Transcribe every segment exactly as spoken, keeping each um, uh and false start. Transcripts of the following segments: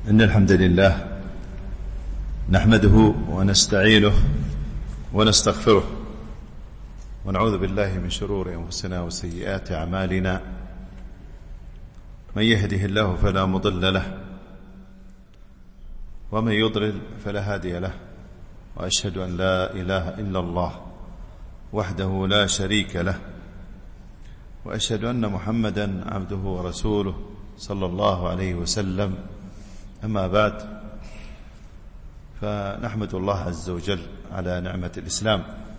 إن الحمد لله نحمده ونستعينه ونستغفره ونعوذ بالله من شرور أنفسنا وسيئات أعمالنا. من يهده الله فلا مضل له ومن يضلل فلا هادي له، وأشهد أن لا إله إلا الله وحده لا شريك له، وأشهد أن محمدا عبده ورسوله صلى الله عليه وسلم. أما بعد، فنحمد الله عز وجل على نعمة الإسلام،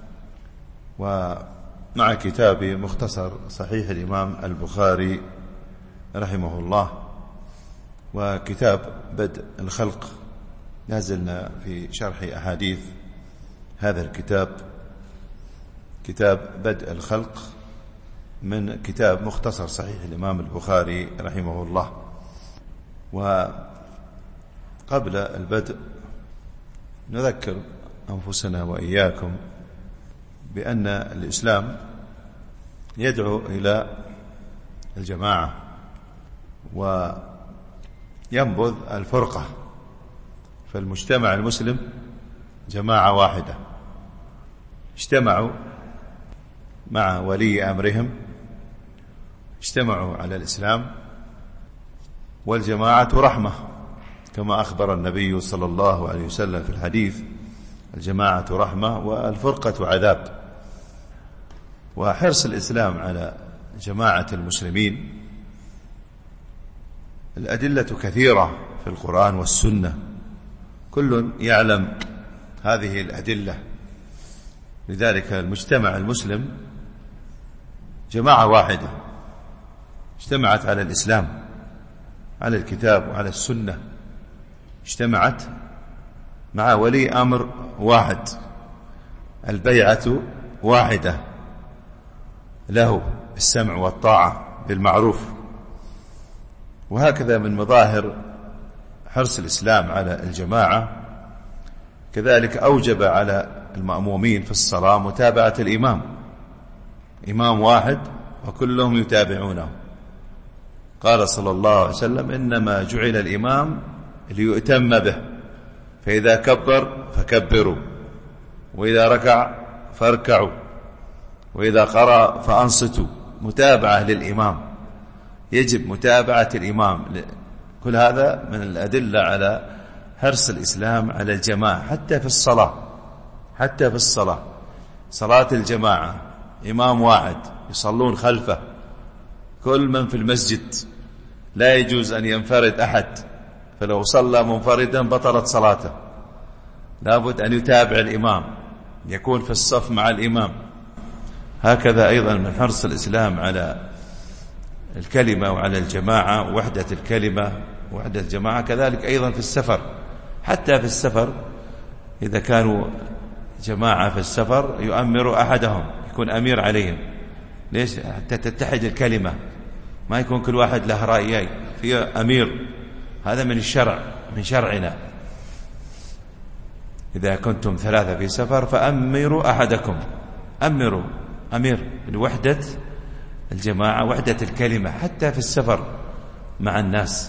ومع كتاب مختصر صحيح الإمام البخاري رحمه الله وكتاب بدء الخلق، نازلنا في شرح أحاديث هذا الكتاب، كتاب بدء الخلق من كتاب مختصر صحيح الإمام البخاري رحمه الله. وقبل البدء نذكر أنفسنا وإياكم بأن الإسلام يدعو إلى الجماعة وينبذ الفرقة، فالمجتمع المسلم جماعة واحدة، اجتمعوا مع ولي أمرهم، اجتمعوا على الإسلام، والجماعة رحمة كما أخبر النبي صلى الله عليه وسلم في الحديث: الجماعة رحمة والفرقة عذاب. وحرص الإسلام على جماعة المسلمين الأدلة كثيرة في القرآن والسنة، كل يعلم هذه الأدلة. لذلك المجتمع المسلم جماعة واحدة اجتمعت على الإسلام، على الكتاب وعلى السنة، اجتمعت مع ولي أمر واحد، البيعة واحدة له بالسمع والطاعة بالمعروف. وهكذا من مظاهر حرص الإسلام على الجماعة، كذلك أوجب على المأمومين في الصلاة متابعة الإمام، إمام واحد وكلهم يتابعونه. قال صلى الله عليه وسلم: إنما جعل الإمام ليؤتم به، فإذا كبر فكبروا، وإذا ركع فاركعوا، وإذا قرأ فأنصتوا. متابعة للإمام، يجب متابعة الإمام. كل هذا من الأدلة على حرص الإسلام على الجماعة، حتى في الصلاة، حتى في الصلاة صلاة الجماعة، إمام واحد يصلون خلفه كل من في المسجد، لا يجوز أن ينفرد أحد، فلو صلى منفردا بطلت صلاته، لابد أن يتابع الإمام، يكون في الصف مع الإمام. هكذا أيضا من حرص الإسلام على الكلمة وعلى الجماعة، وحدة الكلمة وحدة الجماعة. كذلك أيضا في السفر، حتى في السفر إذا كانوا جماعة في السفر يؤمر أحدهم، يكون أمير عليهم. ليش؟ حتى تتحد الكلمة، ما يكون كل واحد له رأيين، في أمير. هذا من الشرع، من شرعنا: إذا كنتم ثلاثة في سفر فأمروا أحدكم، أمروا، أمير لوحدة الجماعة، وحدة الكلمة حتى في السفر مع الناس.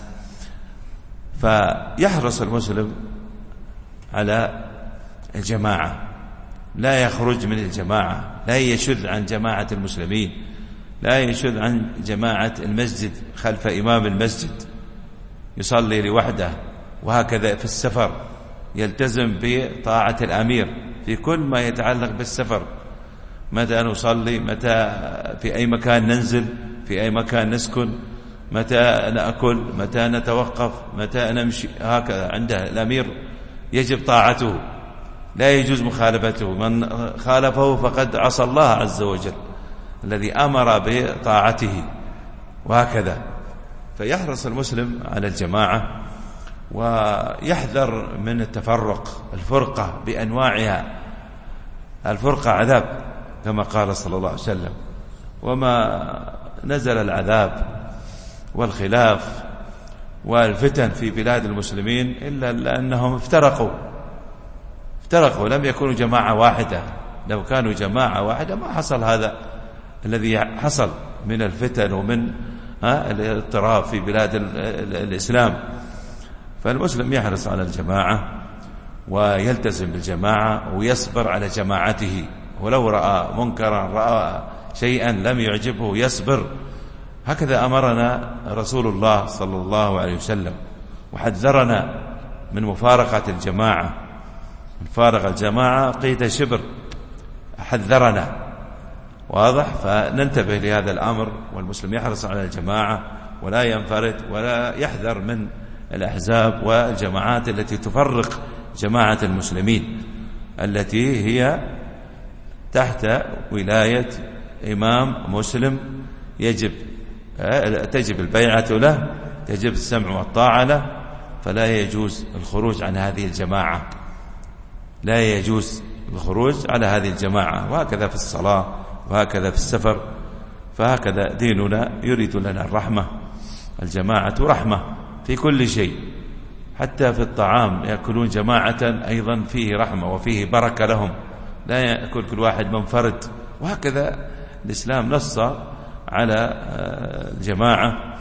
فيحرص المسلم على الجماعة، لا يخرج من الجماعة، لا يشذ عن جماعة المسلمين، لا يشذ عن جماعة المسجد خلف إمام المسجد، يصلي لوحده. وهكذا في السفر يلتزم بطاعة الأمير في كل ما يتعلق بالسفر، متى نصلي، متى في أي مكان ننزل، في أي مكان نسكن، متى نأكل، متى نتوقف، متى نمشي. هكذا عنده الأمير يجب طاعته، لا يجوز مخالفته. من خالفه فقد عصى الله عز وجل الذي أمر بطاعته. وهكذا فيحرص المسلم على الجماعة، ويحذر من التفرق، الفرقة بأنواعها. الفرقة عذاب كما قال صلى الله عليه وسلم: وما نزل العذاب والخلاف والفتن في بلاد المسلمين إلا لأنهم افترقوا افترقوا لم يكونوا جماعة واحدة. لو كانوا جماعة واحدة ما حصل هذا الذي حصل من الفتن ومن الاضطراب في بلاد الإسلام. فالمسلم يحرص على الجماعة ويلتزم بالجماعة ويصبر على جماعته، ولو رأى منكرا، رأى شيئا لم يعجبه يصبر. هكذا أمرنا رسول الله صلى الله عليه وسلم، وحذرنا من مفارقة الجماعة، من فارق الجماعة قيد شبر، حذرنا. واضح؟ فننتبه لهذا الأمر، والمسلم يحرص على الجماعة ولا ينفرد ولا يحذر من الأحزاب والجماعات التي تفرق جماعة المسلمين، التي هي تحت ولاية إمام مسلم يجب تجب البيعة له، تجب السمع والطاعة له، فلا يجوز الخروج عن هذه الجماعة، لا يجوز الخروج على هذه الجماعة. وهكذا في الصلاة، وهكذا في السفر، فهكذا ديننا يريد لنا الرحمة. الجماعة رحمة في كل شيء، حتى في الطعام يأكلون جماعة أيضا فيه رحمة وفيه بركة لهم، لا يأكل كل واحد منفرد. وهكذا الإسلام نص على الجماعة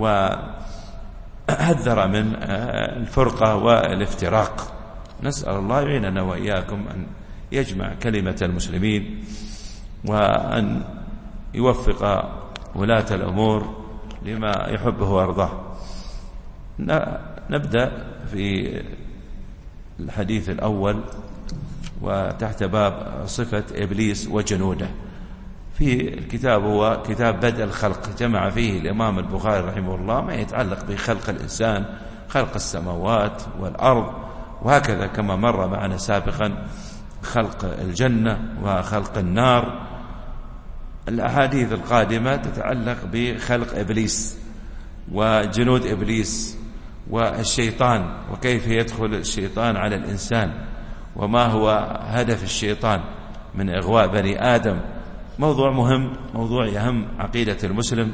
وحذر من الفرقة والافتراق. نسأل الله يعيننا وإياكم أن يجمع كلمة المسلمين، وأن يوفق ولاة الأمور لما يحبه ويرضاه. نبدأ في الحديث الأول، وتحت باب صفة إبليس وجنوده. في الكتاب هو كتاب بدء الخلق، جمع فيه الإمام البخاري رحمه الله ما يتعلق بخلق الإنسان، خلق السماوات والأرض، وهكذا كما مر معنا سابقا خلق الجنة وخلق النار. الأحاديث القادمة تتعلق بخلق إبليس وجنود إبليس والشيطان، وكيف يدخل الشيطان على الإنسان، وما هو هدف الشيطان من إغواء بني آدم. موضوع مهم، موضوع يهم عقيدة المسلم،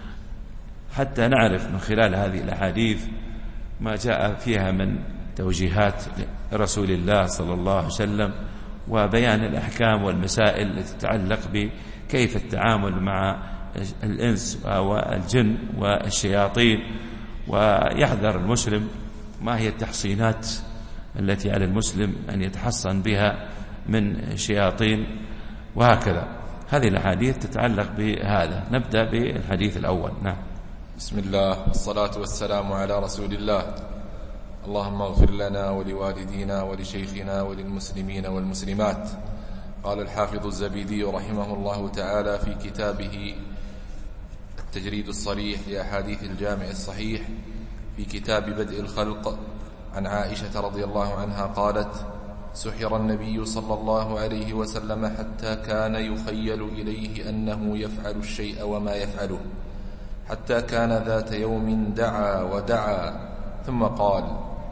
حتى نعرف من خلال هذه الأحاديث ما جاء فيها من توجيهات رسول الله صلى الله عليه وسلم، وبيان الأحكام والمسائل التي تتعلق بكيف التعامل مع الإنس والجن والشياطين. ويحذر المسلم ما هي التحصينات التي على المسلم أن يتحصن بها من شياطين، وهكذا. هذه الأحاديث تتعلق بهذا. نبدأ بالحديث الأول. نعم. بسم الله والصلاة والسلام على رسول الله. اللهم اغفر لنا ولوالدينا ولشيخنا وللمسلمين والمسلمات. قال الحافظ الزبيدي رحمه الله تعالى في كتابه التجريد الصريح لأحاديث الجامع الصحيح في كتاب بدء الخلق عن عائشة رضي الله عنها قالت: سحر النبي صلى الله عليه وسلم حتى كان يخيل إليه أنه يفعل الشيء وما يفعله، حتى كان ذات يوم دعا ودعا ثم قال: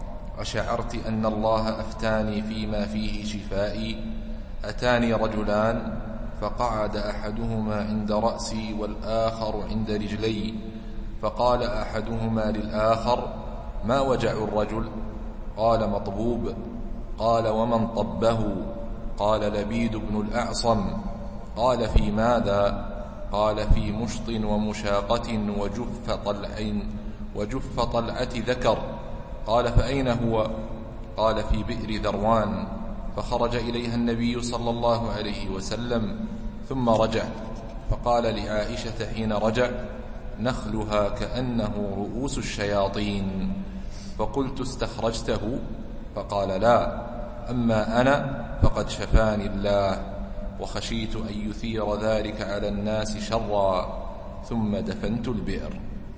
أشعرت أن الله أفتاني فيما فيه شفائي؟ أتاني رجلان فقعد أحدهما عند رأسي والآخر عند رجلي، فقال أحدهما للآخر: ما وجع الرجل؟ قال: مطبوب. قال: ومن طبه؟ قال: لبيد بن الأعصم. قال: في ماذا؟ قال: في مشط ومشاقة وجف طلع وجف طلعة ذكر. قال: فأين هو؟ قال: في بئر ذروان. فخرج إليها النبي صلى الله عليه وسلم ثم رجع، فقال لعائشة حين رجع: نخلها كأنه رؤوس الشياطين. فقلت: استخرجته؟ فقال: لا، أما أنا فقد شفاني الله، وخشيت أن يثير ذلك على الناس شرا، ثم دفنت البئر.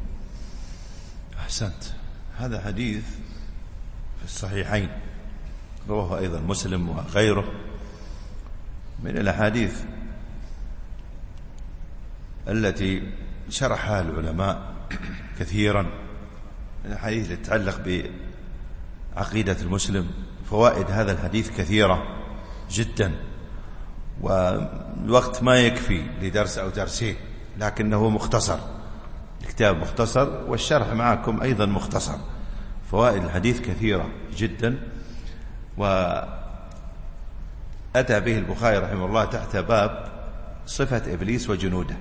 أحسنت. هذا حديث في الصحيحين، رواه أيضا مسلم وغيره. من الأحاديث التي شرحها العلماء كثيرا، الحديث التي تتعلق بعقيدة المسلم. فوائد هذا الحديث كثيرة جدا، والوقت ما يكفي لدرس أو درسين، لكنه مختصر، الكتاب مختصر والشرح معكم أيضا مختصر. فوائد الحديث كثيرة جدا، وأتى به البخاري رحمه الله تحت باب صفة إبليس وجنوده،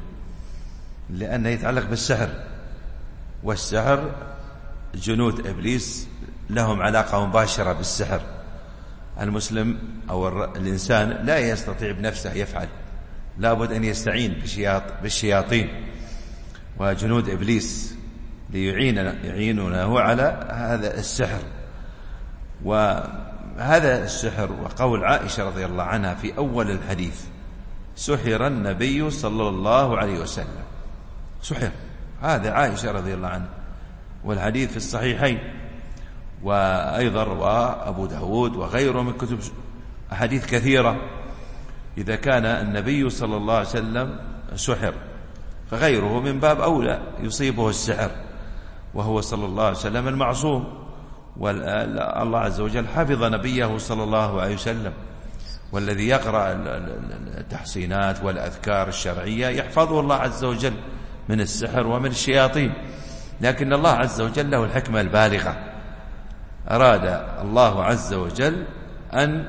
لأنه يتعلق بالسحر، والسحر جنود إبليس لهم علاقة مباشرة بالسحر. المسلم أو الإنسان لا يستطيع بنفسه يفعل، لابد أن يستعين بالشياطين وجنود إبليس ليعينونه على هذا السحر. وهذا السحر، وقول عائشة رضي الله عنها في أول الحديث: سحر النبي صلى الله عليه وسلم. سحر، هذا عائشة رضي الله عنها، والحديث في الصحيحين، وأيضا رواه أبو داود وغيره من كتب أحاديث كثيرة. إذا كان النبي صلى الله عليه وسلم سحر فغيره من باب أولى يصيبه السحر، وهو صلى الله عليه وسلم المعصوم، والله عز وجل حفظ نبيه صلى الله عليه وسلم، والذي يقرأ التحصينات والأذكار الشرعية يحفظه الله عز وجل من السحر ومن الشياطين. لكن الله عز وجل له الحكمة البالغة، أراد الله عز وجل أن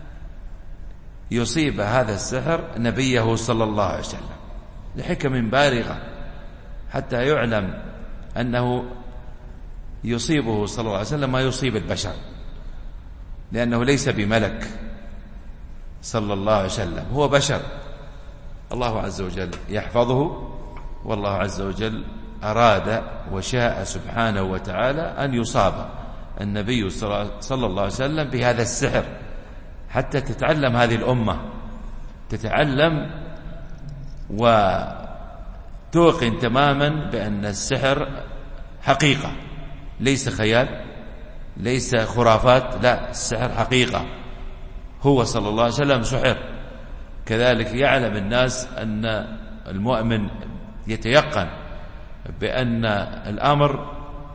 يصيب هذا السحر نبيه صلى الله عليه وسلم لحكم بالغة، حتى يعلم أنه يصيبه صلى الله عليه وسلم ما يصيب البشر، لأنه ليس بملك صلى الله عليه وسلم، هو بشر، الله عز وجل يحفظه. والله عز وجل أراد وشاء سبحانه وتعالى أن يصاب النبي صلى الله عليه وسلم بهذا السحر، حتى تتعلم هذه الأمة، تتعلم وتوقن تماما بأن السحر حقيقة، ليس خيال، ليس خرافات، لا، السحر حقيقة. هو صلى الله عليه وسلم سحر. كذلك يعلم الناس أن المؤمن يتيقن بأن الأمر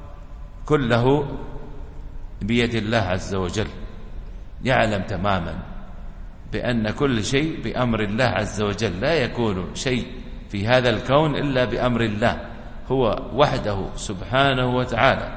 كله بيد الله عز وجل، يعلم تماما بأن كل شيء بأمر الله عز وجل، لا يكون شيء في هذا الكون إلا بأمر الله، هو وحده سبحانه وتعالى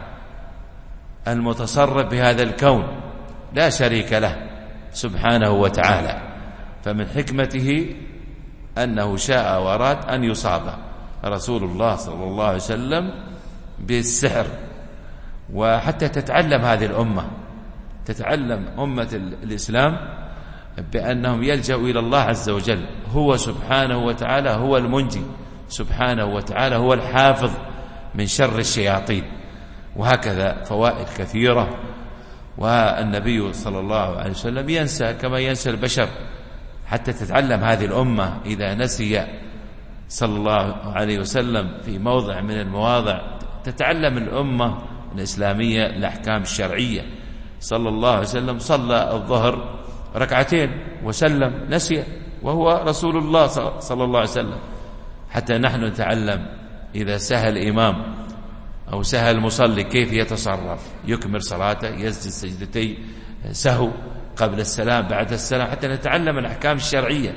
المتصرف بهذا الكون، لا شريك له سبحانه وتعالى. فمن حكمته أنه شاء وأراد أن يصاب رسول الله صلى الله عليه وسلم بالسحر، وحتى تتعلم هذه الأمة، تتعلم أمة الإسلام بأنهم يلجأوا إلى الله عز وجل، هو سبحانه وتعالى هو المنجي، سبحانه وتعالى هو الحافظ من شر الشياطين. وهكذا فوائد كثيرة. والنبي صلى الله عليه وسلم ينسى كما ينسى البشر، حتى تتعلم هذه الأمة إذا نسي صلى الله عليه وسلم في موضع من المواضع، تتعلم الأمة الإسلامية الأحكام الشرعية. صلى الله عليه وسلم صلى الظهر ركعتين وسلم، نسي، وهو رسول الله صلى الله عليه وسلم. حتى نحن نتعلم إذا سهى الإمام أو سهى المصلي كيف يتصرف، يكمل صلاته، يسجد سجدتي سهو قبل السلام، بعد السلام، حتى نتعلم الأحكام الشرعية.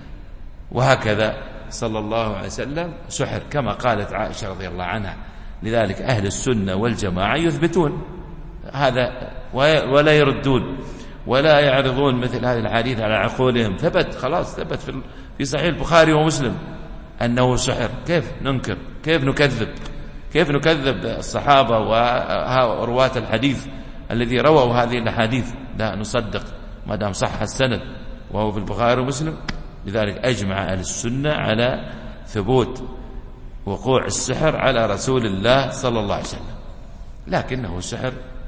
وهكذا صلى الله عليه وسلم سحر كما قالت عائشة رضي الله عنها. لذلك أهل السنة والجماعة يثبتون هذا ولا يردون ولا يعرضون مثل هذه الحديث على عقولهم. ثبت، خلاص ثبت في صحيح البخاري ومسلم أنه سحر. كيف ننكر؟ كيف نكذب؟ كيف نكذب الصحابة ورواة الحديث الذي رووا هذه الحديث؟ لا نصدق ما دام صح السند وهو في البخاري ومسلم. لذلك أجمع أهل السنة على ثبوت وقوع السحر على رسول الله صلى الله عليه وسلم، لكنه السحر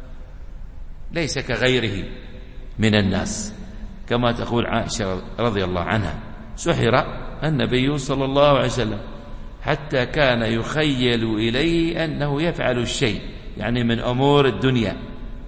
ليس كغيره من الناس، كما تقول عائشة رضي الله عنها: سحر النبي صلى الله عليه وسلم حتى كان يخيل إليه أنه يفعل الشيء، يعني من أمور الدنيا،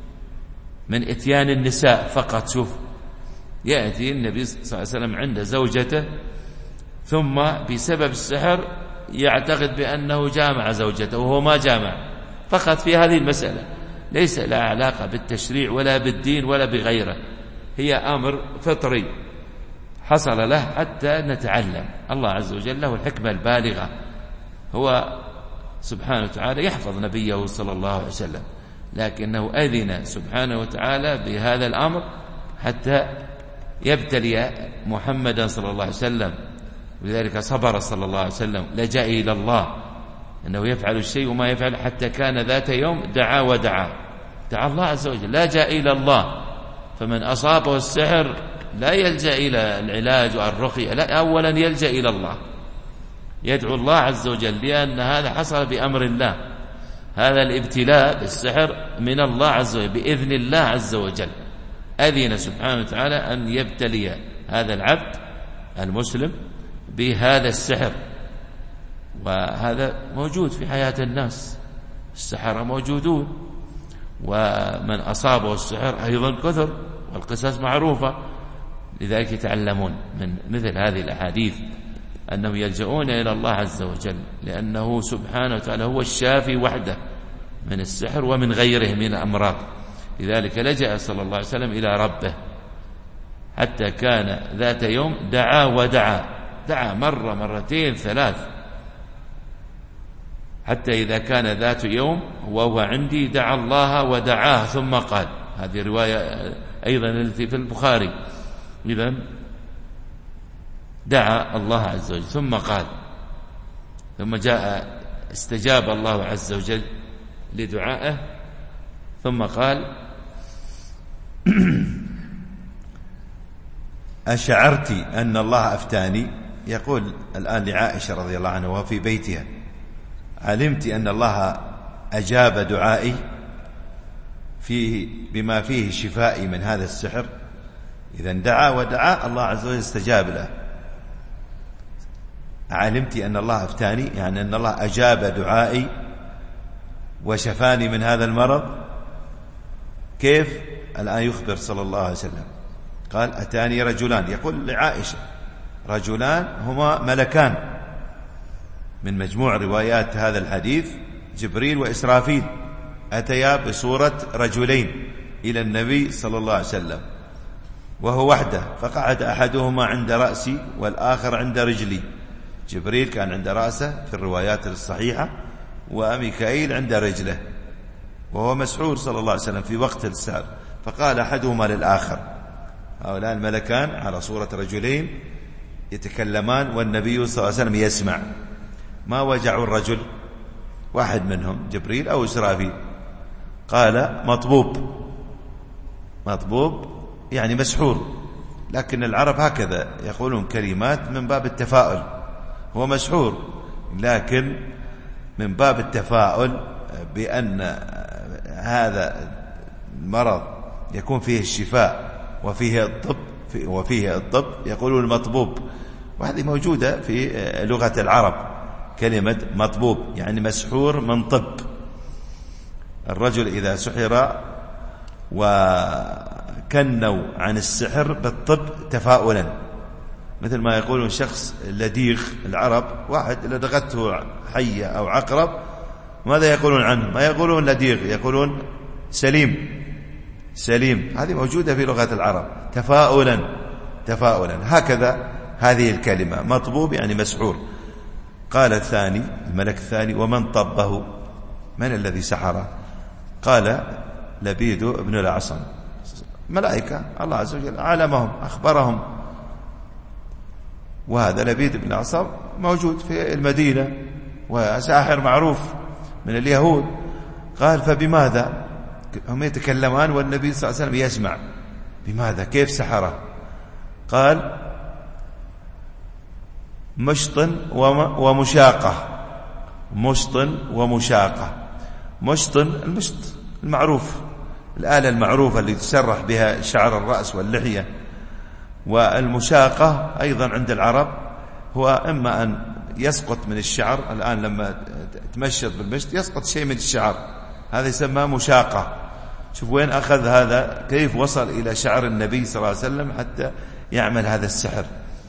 من إتيان النساء فقط. شوف، يأتي النبي صلى الله عليه وسلم عند زوجته، ثم بسبب السحر يعتقد بأنه جامع زوجته وهو ما جامع، فقط في هذه المسألة، ليس لها علاقة بالتشريع ولا بالدين ولا بغيره، هي أمر فطري حصل له حتى نتعلم. الله عز وجل له الحكمة البالغة، هو سبحانه وتعالى يحفظ نبيه صلى الله عليه وسلم، لكنه أذن سبحانه وتعالى بهذا الأمر حتى يبتلي محمدا صلى الله عليه وسلم. ولذلك صبر صلى الله عليه وسلم، لجأ إلى الله أنه يفعل الشيء وما يفعل، حتى كان ذات يوم دعا ودعا دعا الله عز وجل، لجأ إلى الله. فمن أصابه السحر لا يلجأ إلى العلاج والرقية، لا، أولا يلجأ إلى الله، يدعو الله عز وجل، لأن هذا حصل بأمر الله، هذا الابتلاء بالسحر من الله عز وجل بإذن الله عز وجل، أذن سبحانه وتعالى أن يبتلي هذا العبد المسلم بهذا السحر. وهذا موجود في حياة الناس، السحرة موجودون، ومن أصابه السحر أيضا كثر، والقصص معروفة. لذلك يتعلمون من مثل هذه الأحاديث أنهم يلجؤون إلى الله عز وجل، لأنه سبحانه وتعالى هو الشافي وحده من السحر ومن غيره من الأمراض. لذلك لجأ صلى الله عليه وسلم إلى ربه، حتى كان ذات يوم دعا ودعا، دعا مرة مرتين ثلاث، حتى إذا كان ذات يوم وهو عندي دعا الله ودعاه ثم قال، هذه رواية أيضا التي في البخاري، إذن دعا الله عز وجل ثم قال، ثم جاء استجاب الله عز وجل لدعائه ثم قال: أشعرت أن الله أفتاني؟ يقول الآن لعائشة رضي الله عنها وهو في بيتها: علمت أن الله أجاب دعائي فيه بما فيه شفائي من هذا السحر؟ إذن دعا ودعا الله عز وجل استجاب له. علمت أن الله أفتاني يعني أن الله أجاب دعائي وشفاني من هذا المرض. كيف؟ الآن يخبر صلى الله عليه وسلم، قال: أتاني رجلان، يقول لعائشة: رجلان هما ملكان من مجموع روايات هذا الحديث، جبريل وإسرافيل، أتيا بصورة رجلين إلى النبي صلى الله عليه وسلم وهو وحده، فقعد أحدهما عند رأسي والآخر عند رجلي. جبريل كان عند رأسه في الروايات الصحيحة، وميكائيل عند رجله، وهو مسحور صلى الله عليه وسلم في وقت السحر. فقال أحدهما للآخر، هؤلاء الملكان على صورة رجلين يتكلمان والنبي صلى الله عليه وسلم يسمع، ما وجعوا الرجل؟ واحد منهم جبريل أو إسرافيل. قال: مطبوب. مطبوب يعني مسحور، لكن العرب هكذا يقولون كلمات من باب التفاؤل، هو مسحور، لكن من باب التفاؤل بأن هذا المرض يكون فيه الشفاء وفيه الطب وفيه الطب يقولون المطبوب. وهذه موجودة في لغة العرب، كلمة مطبوب يعني مسحور من طب. الرجل إذا سحر وكنوا عن السحر بالطب تفاؤلا، مثل ما يقولون شخص لديغ، العرب واحد لدغته حية أو عقرب، ماذا يقولون عنه؟ ما يقولون لديغ، يقولون سليم. سليم هذه موجودة في لغة العرب، تفاؤلا تفاؤلا. هكذا هذه الكلمة مطبوب يعني مسحور. قال الثاني، الملك الثاني: ومن طبه؟ من الذي سحره؟ قال: لبيد بن الأعصم. ملائكة الله عز وجل علمهم أخبرهم، وهذا لبيد بن الأعصم موجود في المدينة وساحر معروف من اليهود. قال: فبماذا؟ هم يتكلمان والنبي صلى الله عليه وسلم يسمع، بماذا؟ كيف سحره؟ قال: مشط ومشاقة. مشط ومشاقة. مشط المشط المعروف، الآلة المعروفة اللي تسرح بها شعر الرأس واللحية. والمشاقة أيضا عند العرب هو إما أن يسقط من الشعر، الآن لما تمشط بالمشط يسقط شيء من الشعر، هذا يسمى مشاقة. شوف وين أخذ هذا، كيف وصل إلى شعر النبي صلى الله عليه وسلم حتى يعمل هذا السحر.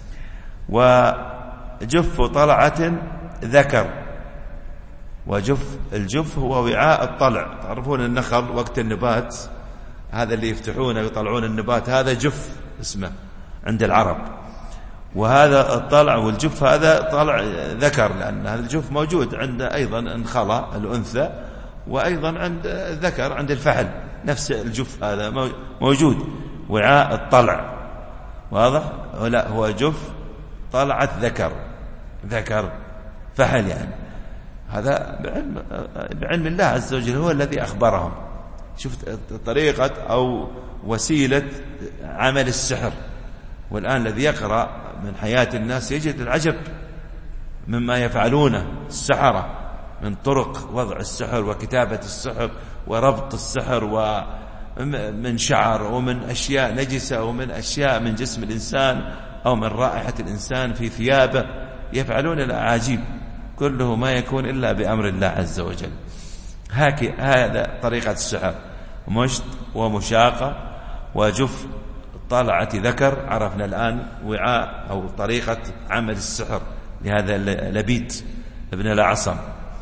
وجف طلعة ذكر. وجف الجف هو وعاء الطلع، تعرفون النخل وقت النبات هذا اللي يفتحونه ويطلعون النبات، هذا جف اسمه عند العرب. وهذا الطلع والجف هذا طلع ذكر، لأن هذا الجف موجود عند أيضا انخلى الأنثى، وأيضا عند الذكر عند الفحل نفس الجف هذا موجود، وعاء الطلع. واضح؟ لا، هو جف طلعت ذكر، ذكر فحل يعني. هذا بعلم, بعلم الله عز وجل، هو الذي أخبرهم. شفت طريقة أو وسيلة عمل السحر. والآن الذي يقرأ من حياة الناس يجد العجب مما يفعلونه السحرة من طرق وضع السحر وكتابة السحر وربط السحر، ومن شعر ومن أشياء نجسة ومن أشياء من جسم الإنسان أو من رائحة الإنسان في ثيابه، يفعلون الأعاجيب، كله ما يكون إلا بأمر الله عز وجل. هذا طريقة السحر، مشط ومشاقة وجف طلعة ذكر. عرفنا الآن وعاء أو طريقة عمل السحر لهذا لبيد ابن الأعصم.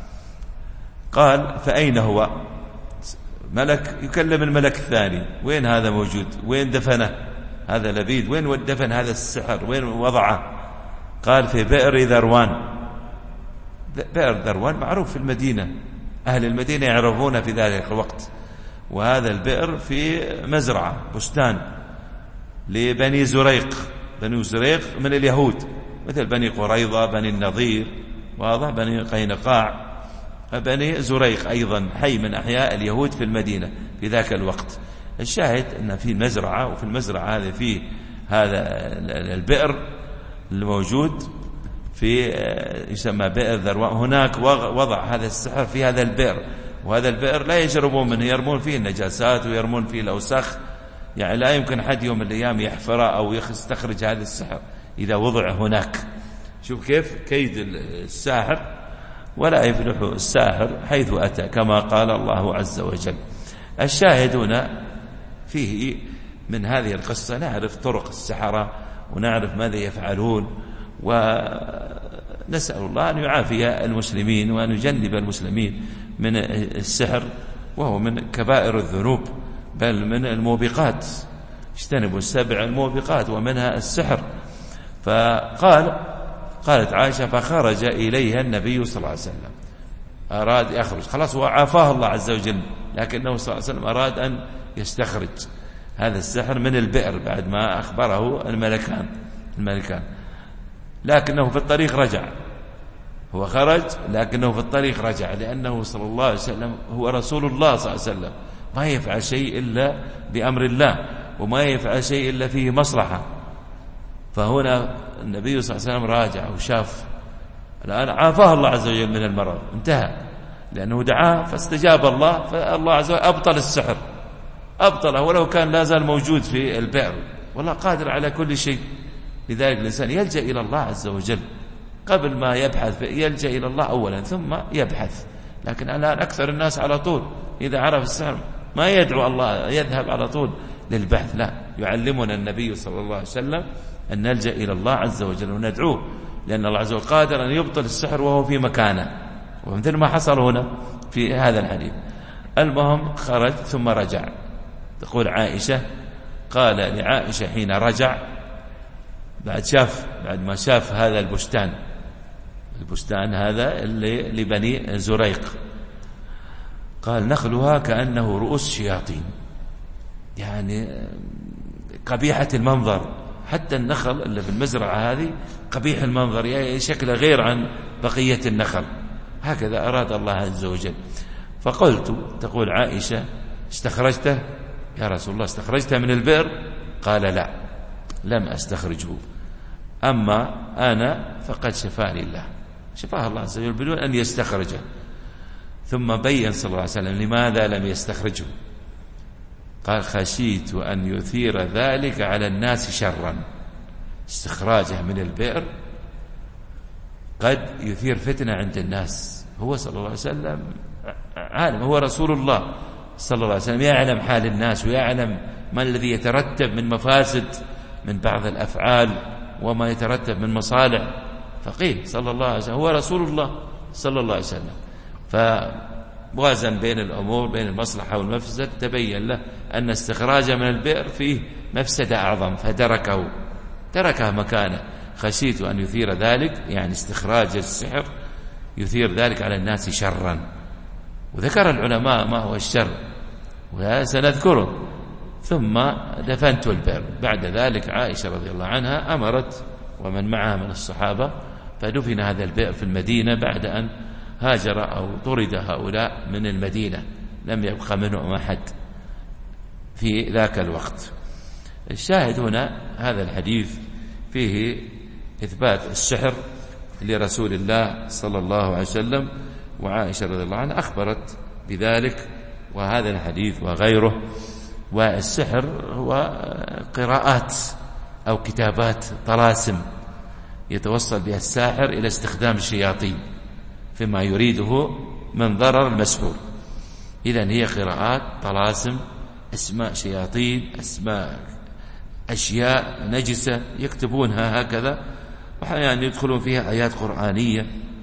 قال فأين هو؟ ملك يكلم الملك الثاني، وين هذا موجود؟ وين دفنه هذا لبيد؟ وين ودفن هذا السحر؟ وين وضعه؟ قال في بئر ذروان. بئر ذروان معروف في المدينة، أهل المدينة يعرفون في ذلك الوقت. وهذا البئر في مزرعة بستان لبني زريق. بني زريق من اليهود مثل بني قريظة، بني النضير، واضح، بني قينقاع، بني زريق أيضا حي من أحياء اليهود في المدينة في ذاك الوقت. الشاهد أن في مزرعة، وفي المزرعة هذه في هذا البئر الموجود في يسمى بئر ذروان. هناك وضع هذا السحر في هذا البئر، وهذا البئر لا يجربون منه، يرمون فيه النجاسات ويرمون فيه الأوساخ، يعني لا يمكن حد يوم من الأيام يحفره أو يستخرج هذا السحر إذا وضع هناك. شوف كيف كيد الساحر، ولا يفلح الساحر حيث أتى كما قال الله عز وجل. الشاهد هنا فيه من هذه القصة نعرف طرق السحرة ونعرف ماذا يفعلون، ونسأل الله أن يعافي المسلمين وأن يجنب المسلمين من السحر، وهو من كبائر الذنوب بل من الموبقات. اجتنبوا السبع الموبقات ومنها السحر. فقال قالت عائشة فخرج إليها النبي صلى الله عليه وسلم، أراد يخرج، خلاص هو عافاه الله عز وجل، لكنه صلى الله عليه وسلم أراد أن يستخرج هذا السحر من البئر بعد ما أخبره الملكان الملكان لكنه في الطريق رجع. هو خرج لكنه في الطريق رجع، لأنه صلى الله عليه وسلم هو رسول الله صلى الله عليه وسلم، ما يفعل شيء إلا بأمر الله، وما يفعل شيء إلا فيه مصلحة. فهنا النبي صلى الله عليه وسلم راجع وشاف، الآن عافاه الله عز وجل من المرض، انتهى، لأنه دعاه فاستجاب الله، فالله عز وجل أبطل السحر، أبطله، ولو كان لا زال موجود في البئر، والله قادر على كل شيء. لذلك الإنسان يلجأ إلى الله عز وجل قبل ما يبحث، يلجأ إلى الله أولا ثم يبحث. لكن الآن أكثر الناس على طول إذا عرف السحر ما يدعو الله، يذهب على طول للبحث. لا، يعلمنا النبي صلى الله عليه وسلم أن نلجأ إلى الله عز وجل وندعوه، لأن الله عز وجل قادر أن يبطل السحر وهو في مكانه، ومثل ما حصل هنا في هذا الحديث. المهم خرج ثم رجع. تقول عائشة قال لعائشة حين رجع بعد شاف بعد ما شاف هذا البستان البستان هذا اللي لبني زريق، قال نخلها كأنه رؤوس شياطين، يعني قبيحة المنظر، حتى النخل اللي في المزرعة هذه قبيح المنظر، يعني شكله غير عن بقية النخل، هكذا أراد الله عز وجل. فقلت، تقول عائشة استخرجته يا رسول الله، استخرجته من البئر؟ قال لا، لم أستخرجه، أما أنا فقد شفاني الله، شفاه الله عز وجل بدون أن يستخرجه. ثم بين صلى الله عليه وسلم لماذا لم يستخرجه، قال خشيت أن يثير ذلك على الناس شرا، استخراجه من البئر قد يثير فتنة عند الناس. هو صلى الله عليه وسلم عالم، هو رسول الله صلى الله عليه وسلم، يعلم حال الناس ويعلم ما الذي يترتب من مفاسد من بعض الأفعال وما يترتب من مصالح، فقيه صلى الله عليه وسلم، هو رسول الله صلى الله عليه وسلم، فوازن بين الأمور بين المصلحة والمفسدة، تبين له أن استخراجه من البئر فيه مفسدة أعظم، فتركه تركه مكانه. خشيت أن يثير ذلك، يعني استخراج السحر يثير ذلك على الناس شرا. وذكر العلماء ما هو الشر وسنذكره. ثم دفنت البئر. بعد ذلك عائشة رضي الله عنها أمرت ومن معها من الصحابة فدفن هذا البئر في المدينة بعد أن هاجر أو طرد هؤلاء من المدينة، لم يبقى منهم أحد في ذاك الوقت. الشاهد هنا هذا الحديث فيه إثبات السحر لرسول الله صلى الله عليه وسلم، وعائشة رضي الله عنها أخبرت بذلك، وهذا الحديث وغيره. والسحر هو قراءات أو كتابات طلاسم يتوصل بها الساحر إلى استخدام الشياطين فيما يريده من ضرر المسحور. إذن هي قراءات طلاسم، أسماء شياطين، أسماء أشياء نجسة يكتبونها هكذا، وأحيانا يدخلون فيها آيات قرآنية،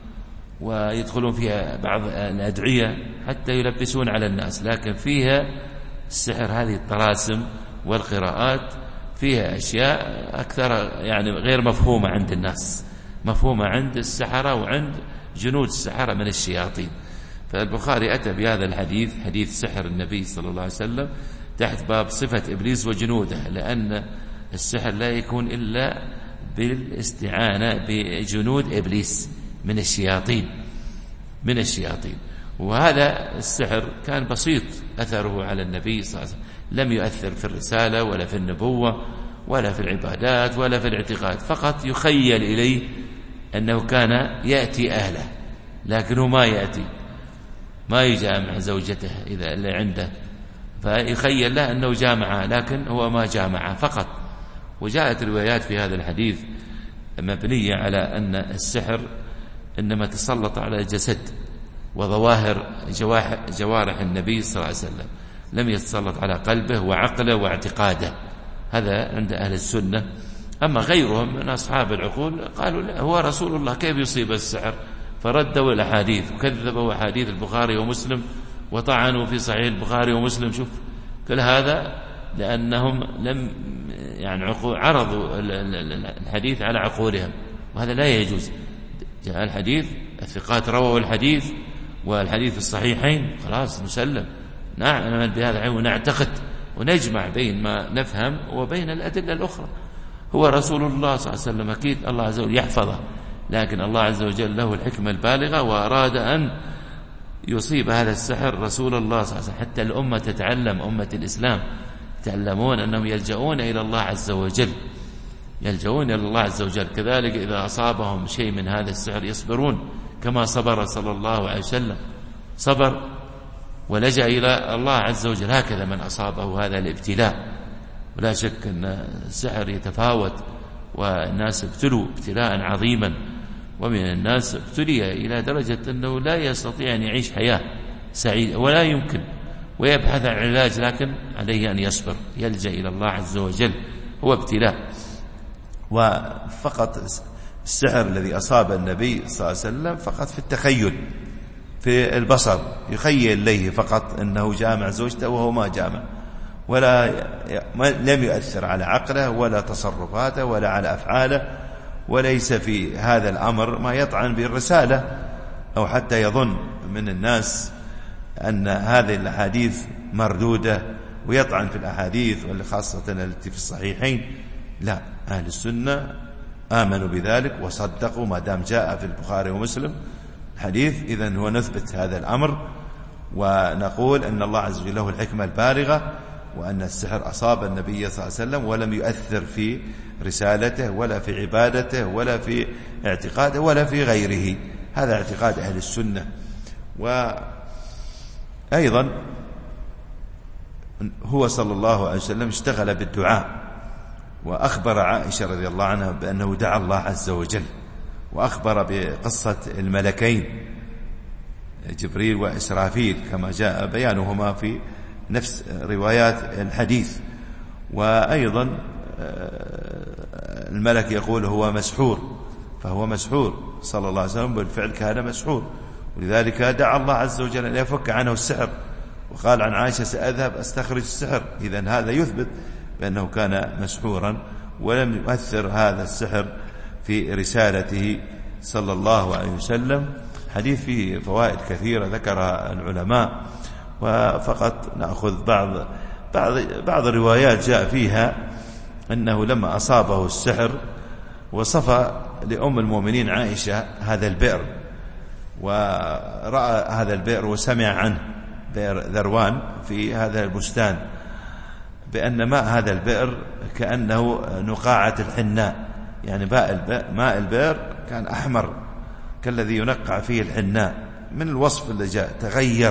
ويدخلون فيها بعض الأدعية حتى يلبسون على الناس، لكن فيها السحر هذه الطلاسم والقراءات فيها أشياء أكثر يعني غير مفهومة عند الناس، مفهومة عند السحرة وعند جنود السحرة من الشياطين. فالبخاري أتى بهذا الحديث، حديث سحر النبي صلى الله عليه وسلم، تحت باب صفة إبليس وجنوده، لأن السحر لا يكون إلا بالاستعانة بجنود إبليس من الشياطين من الشياطين وهذا السحر كان بسيط أثره على النبي صلى الله عليه وسلم، لم يؤثر في الرسالة ولا في النبوة ولا في العبادات ولا في الاعتقاد، فقط يخيل إليه أنه كان يأتي أهله، لكنه ما يأتي ما يجامع زوجته إذا اللي عنده، فيخيل له أنه جامعها لكن هو ما جامعها فقط. وجاءت روايات في هذا الحديث مبنية على أن السحر إنما تسلط على جسد وظواهر جوارح النبي صلى الله عليه وسلم، لم يتسلط على قلبه وعقله واعتقاده، هذا عند أهل السنة. أما غيرهم من أصحاب العقول قالوا لا، هو رسول الله كيف يصيب السحر؟ فردوا الأحاديث وكذبوا أحاديث البخاري ومسلم وطعنوا في صحيح البخاري ومسلم. شوف كل هذا لأنهم لم يعني عرضوا الحديث على عقولهم، وهذا لا يجوز. جاء الحديث، الثقات رووا الحديث، والحديث في الصحيحين، خلاص نسلم نعمل بهذا ونعتقد ونجمع بين ما نفهم وبين الأدلة الأخرى. هو رسول الله صلى الله عليه وسلم، أكيد الله عز وجل يحفظه، لكن الله عز وجل له الحكمة البالغة، وأراد أن يصيب هذا السحر رسول الله صلى الله عليه وسلم، حتى الأمة تتعلم، أمة الإسلام يتعلمون أنهم يلجؤون إلى الله عز وجل، يلجؤون إلى الله عز وجل. كذلك إذا أصابهم شيء من هذا السحر يصبرون كما صبر صلى الله عليه وسلم، صبر ولجأ إلى الله عز وجل. هكذا من أصابه هذا الابتلاء، ولا شك أن السحر يتفاوت، والناس ابتلوا ابتلاء عظيما، ومن الناس ابتلي إلى درجة أنه لا يستطيع أن يعيش حياة سعيدة ولا يمكن، ويبحث عن علاج، لكن عليه أن يصبر، يلجأ إلى الله عز وجل، هو ابتلاء. وفقط السحر الذي أصاب النبي صلى الله عليه وسلم فقط في التخيل، في البصر، يخيل إليه فقط أنه جامع زوجته وهو ما جامع، ولا لم يؤثر على عقله ولا تصرفاته ولا على أفعاله، وليس في هذا الأمر ما يطعن بالرسالة أو حتى يظن من الناس أن هذه الأحاديث مردودة ويطعن في الأحاديث، خاصة التي في الصحيحين. لا، أهل السنة آمنوا بذلك وصدقوا ما دام جاء في البخاري ومسلم الحديث، إذن هو نثبت هذا الأمر ونقول أن الله عز وجل له الحكمة البالغة، وأن السحر أصاب النبي صلى الله عليه وسلم ولم يؤثر في رسالته ولا في عبادته ولا في اعتقاده ولا في غيره. هذا اعتقاد أهل السنة. وأيضا هو صلى الله عليه وسلم اشتغل بالدعاء، وأخبر عائشة رضي الله عنها بأنه دعا الله عز وجل، وأخبر بقصة الملكين جبريل وإسرافيل كما جاء بيانهما في نفس روايات الحديث. وأيضا الملك يقول هو مسحور، فهو مسحور صلى الله عليه وسلم، بالفعل كان مسحور، ولذلك دعا الله عز وجل أن يفك عنه السحر، وقال عن عائشة سأذهب أستخرج السحر. إذن هذا يثبت بأنه كان مسحورا، ولم يؤثر هذا السحر في رسالته صلى الله عليه وسلم. حديث فيه فوائد كثيرة ذكرها العلماء، وفقط نأخذ بعض بعض بعض الروايات جاء فيها أنه لما أصابه السحر وصف لأم المؤمنين عائشة هذا البئر، ورأى هذا البئر وسمع عنه، بئر ذروان في هذا البستان، بأن ماء هذا البئر كأنه نقاعة الحناء، يعني ماء البئر كان أحمر كالذي ينقع فيه الحناء. من الوصف اللي جاء تغير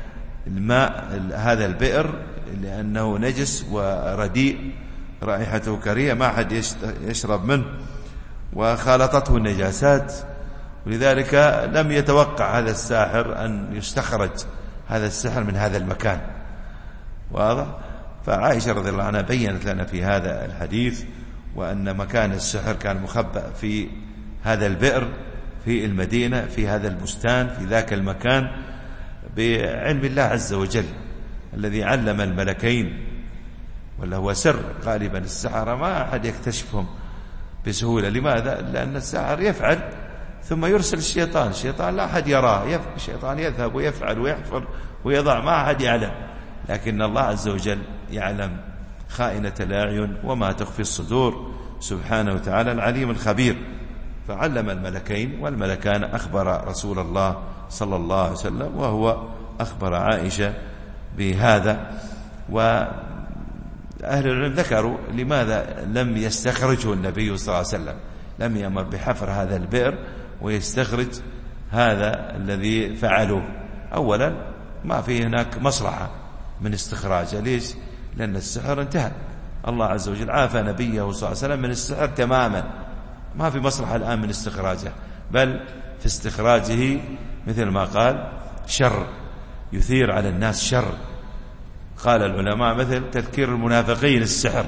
الماء هذا البئر لأنه نجس ورديء، رائحته كريهة، ما أحد يشرب منه، وخالطته النجاسات، ولذلك لم يتوقع هذا الساحر أن يستخرج هذا السحر من هذا المكان. واضح؟ فعائشة رضي الله عنها بيّنت لنا في هذا الحديث وأن مكان السحر كان مخبأ في هذا البئر في المدينة، في هذا البستان، في ذاك المكان، بعلم الله عز وجل الذي علم الملكين، ولا هو سر. غالبا السحرة ما أحد يكتشفهم بسهولة. لماذا؟ لأن الساحر يفعل ثم يرسل الشيطان، الشيطان لا أحد يراه، الشيطان يذهب ويفعل ويحفر ويضع، ما أحد يعلم، لكن الله عز وجل يعلم خائنة الأعين وما تخفي الصدور، سبحانه وتعالى العليم الخبير. فعلم الملكين، والملكان أخبر رسول الله صلى الله عليه وسلم، وهو أخبر عائشة بهذا. وأهل العلم ذكروا لماذا لم يستخرجه النبي صلى الله عليه وسلم، لم يأمر بحفر هذا البئر ويستخرج هذا الذي فعلوه. أولا ما في هناك مصلحة من استخراجه. ليش؟ لأن السحر انتهى، الله عز وجل عافى نبيه صلى الله عليه وسلم من السحر تماما، ما في مصلحة الآن من استخراجه، بل في استخراجه مثل ما قال شر، يثير على الناس شر. قال العلماء مثل تذكير المنافقين السحر،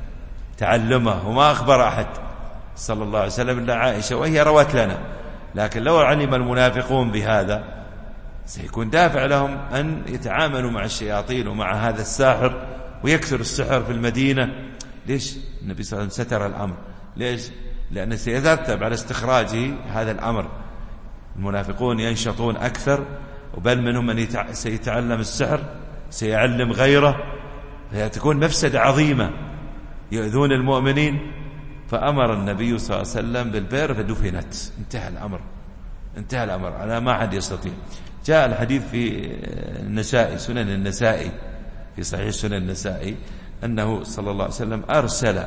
تعلمه وما أخبر أحد صلى الله عليه وسلم إلا عائشة وهي روت لنا. لكن لو علم المنافقون بهذا سيكون دافع لهم أن يتعاملوا مع الشياطين ومع هذا الساحر ويكثر السحر في المدينة. ليش؟ النبي صلى الله عليه وسلم ستر الأمر. ليش؟ لأن سيترتب على استخراجه هذا الأمر، المنافقون ينشطون أكثر، وبل منهم من يتع... سيتعلم السحر، سيعلم غيره، فتكون مفسدة عظيمة، يؤذون المؤمنين. فأمر النبي صلى الله عليه وسلم بالبئر فدفنت، انتهى الأمر، انتهى الأمر على ما حد يستطيع. جاء الحديث في النسائي، سنن النسائي، في صحيح سنن النسائي، أنه صلى الله عليه وسلم أرسل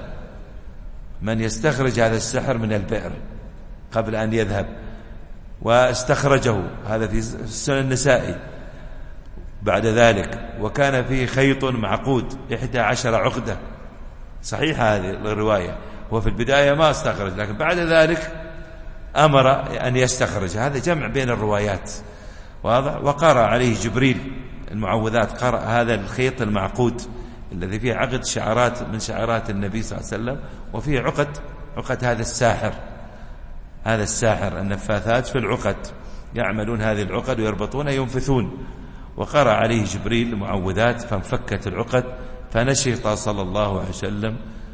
من يستخرج هذا السحر من البئر قبل أن يذهب، واستخرجه، هذا في سنن النسائي. بعد ذلك وكان فيه خيط معقود إحدى عشر عقدة، صحيحة هذه الرواية. هو في البداية ما استخرج، لكن بعد ذلك أمر أن يستخرج. هذا جمع بين الروايات، واضح. وقرأ عليه جبريل المعوذات، قرأ هذا الخيط المعقود الذي فيه عقد شعرات من شعرات النبي صلى الله عليه وسلم، وفيه عقد عقد هذا الساحر، هذا الساحر النفاثات في العقد، يعملون هذه العقد ويربطون ينفثون. وقرأ عليه جبريل المعوذات فانفكت العقد فنشط صلى الله عليه وسلم.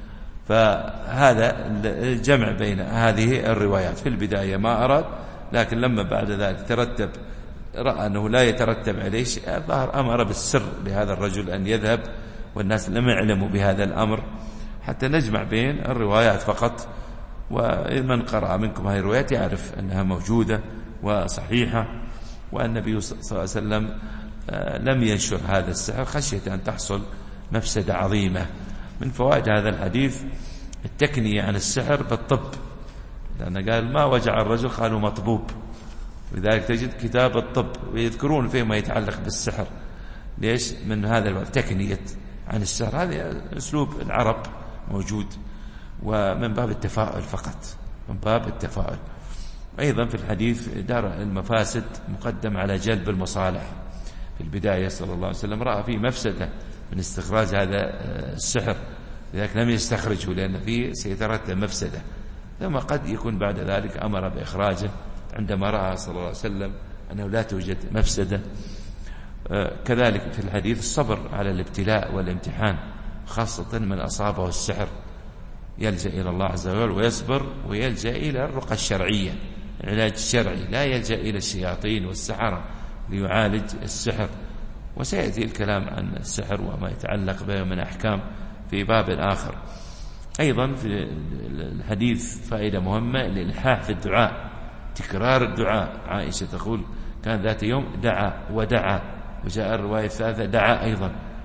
فهذا الجمع بين هذه الروايات. في البداية ما أراد، لكن لما بعد ذلك ترتب، رأى أنه لا يترتب عليه شيء، الظاهر أمر بالسر لهذا الرجل أن يذهب، والناس لم يعلموا بهذا الأمر، حتى نجمع بين الروايات فقط. ومن قرأ منكم هذه الروايات يعرف أنها موجودة وصحيحة، وأن النبي صلى الله عليه وسلم لم ينشر هذا السحر خشية أن تحصل مفسدة عظيمة. من فوائد هذا الحديث التكنية عن السحر بالطب، لأن قال ما وجع الرجل قالوا مطبوب، لذلك تجد كتاب الطب ويذكرون فيه ما يتعلق بالسحر. ليش؟ من هذا الباب تكنية عن السحر، هذا أسلوب العرب موجود، ومن باب التفاؤل فقط، من باب التفاؤل. أيضا في الحديث دار المفاسد مقدم على جلب المصالح. في البداية صلى الله عليه وسلم رأى فيه مفسدة من استخراج هذا السحر، لذلك لم يستخرجه لأن فيه سيترتب مفسدة، ثم قد يكون بعد ذلك أمر بإخراجه عندما رأى صلى الله عليه وسلم أنه لا توجد مفسدة. كذلك في الحديث الصبر على الابتلاء والامتحان، خاصة من أصابه السحر، يلجأ إلى الله عز وجل ويصبر، ويلجأ إلى الرقى الشرعية، العلاج الشرعي، لا يلجأ إلى الشياطين والسحرة ليعالج السحر. وسيأتي الكلام عن السحر وما يتعلق به من أحكام في باب آخر. أيضا في الحديث فائدة مهمة، الإلحاح في الدعاء، تكرار الدعاء. عائشة تقول كان ذات يوم دعا ودعا، وجاء الرواية الثالثة دعا أيضا،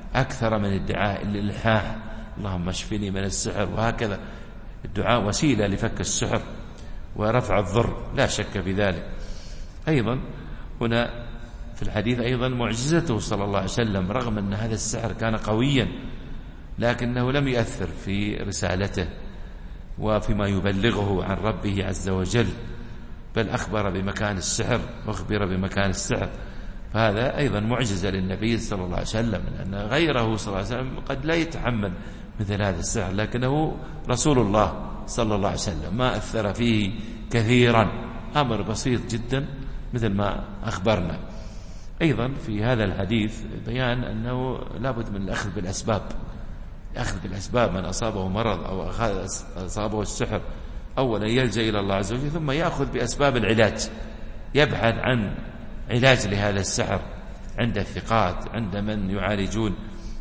أكثر من الدعاء الإلحاح اللهم اشفني من السحر، وهكذا الدعاء وسيلة لفك السحر ورفع الضر لا شك في ذلك. أيضا هنا في الحديث أيضا معجزته صلى الله عليه وسلم، رغم أن هذا السحر كان قويا لكنه لم يؤثر في رسالته وفيما يبلغه عن ربه عز وجل، بل أخبر بمكان السحر وأخبر بمكان السحر. فهذا أيضا معجزة للنبي صلى الله عليه وسلم، لأن غيره صلى الله عليه وسلم قد لا يتحمل مثل هذا السحر، لكنه رسول الله صلى الله عليه وسلم ما أثر فيه كثيرا، أمر بسيط جدا مثل ما أخبرنا. أيضا في هذا الحديث بيان أنه لابد من الأخذ بالأسباب، الأخذ بالأسباب. من أصابه مرض أو أصابه السحر أولا يلجأ إلى الله عز وجل، ثم يأخذ بأسباب العلاج، يبحث عن علاج لهذا السحر عند الثقات، عند من يعالجون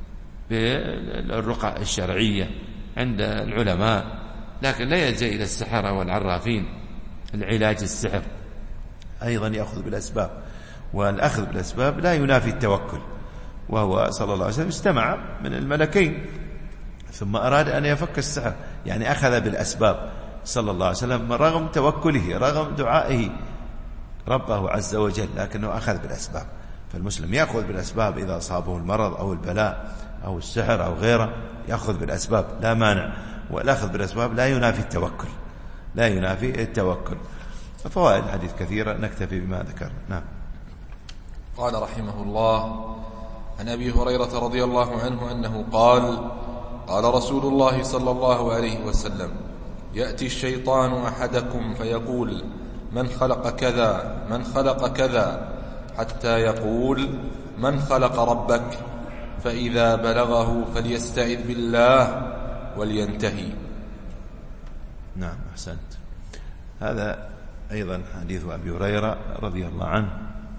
بالرقى الشرعية، عند العلماء، لكن لا يلجأ إلى السحرة والعرافين العلاج السحر. أيضا يأخذ بالأسباب، والأخذ بالأسباب لا ينافي التوكل. وهو صلى الله عليه وسلم استمع من الملكين ثم أراد أن يفك السحر، يعني أخذ بالأسباب صلى الله عليه وسلم رغم توكله، رغم دعائه ربه عز وجل، لكنه أخذ بالأسباب. فالمسلم يأخذ بالأسباب إذا أصابه المرض أو البلاء أو السحر أو غيره، يأخذ بالأسباب لا مانع، والأخذ بالأسباب لا ينافي التوكل، لا ينافي التوكل. فوائد الحديث كثيرة، نكتفي بما ذكر. نعم. قال رحمه الله: عن أبي هريرة رضي الله عنه أنه قال: قال رسول الله صلى الله عليه وسلم: يأتي الشيطان أحدكم فيقول: من خلق كذا من خلق كذا، حتى يقول: من خلق ربك؟ فإذا بلغه فليستعذ بالله ولينتهي. نعم، أحسنت. هذا أيضا حديث أبي هريرة رضي الله عنه،